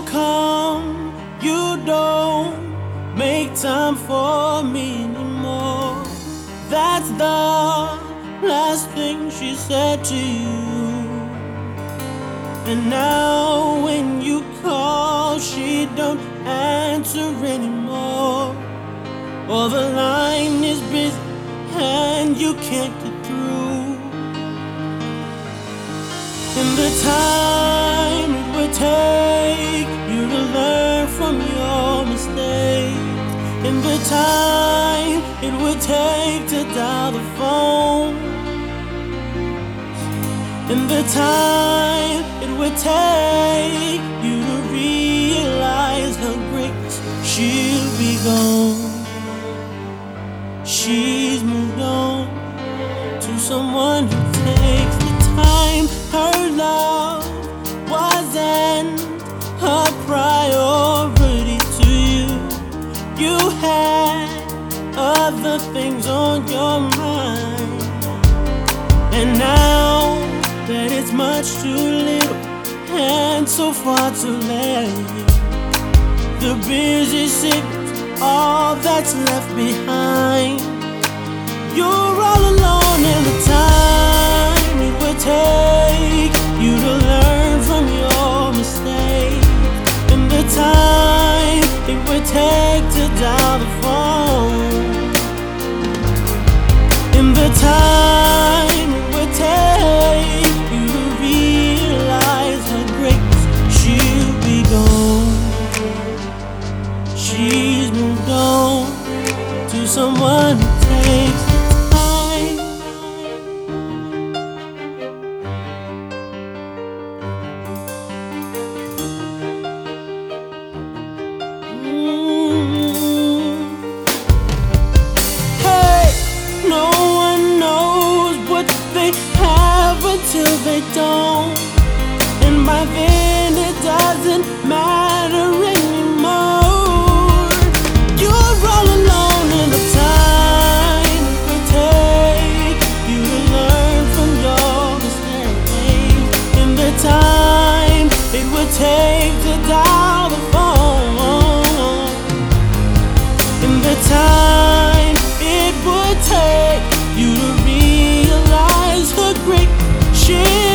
come, you don't make time for me anymore. That's the last thing she said to you. And now when you call, she don't answer anymore. Or the line is busy and you can't get through. In the time it would take you to learn from your mistakes, in the time it would take to dial the phone, in the time it would take you to realize her greatness, she'll be gone. She's moved on to someone who takes the time. Her love wasn't a priority to you. You had other things on your mind. And now that it's much too little and so far too late, the busy signal's all that's left behind. You're all alone in the time it would take you to learn from your mistakes, in the time it would take to dial the phone, in the time it would take you to realize her greatness, she'll be gone. She's moved on to someone who takes the time. Hey, no one knows what they have until they don't, and by then it doesn't matter anymore. You're all alone in the time it would take you to learn from your mistakes, in the time it would take to dial the phone, in the time it would take you to realize her great shit.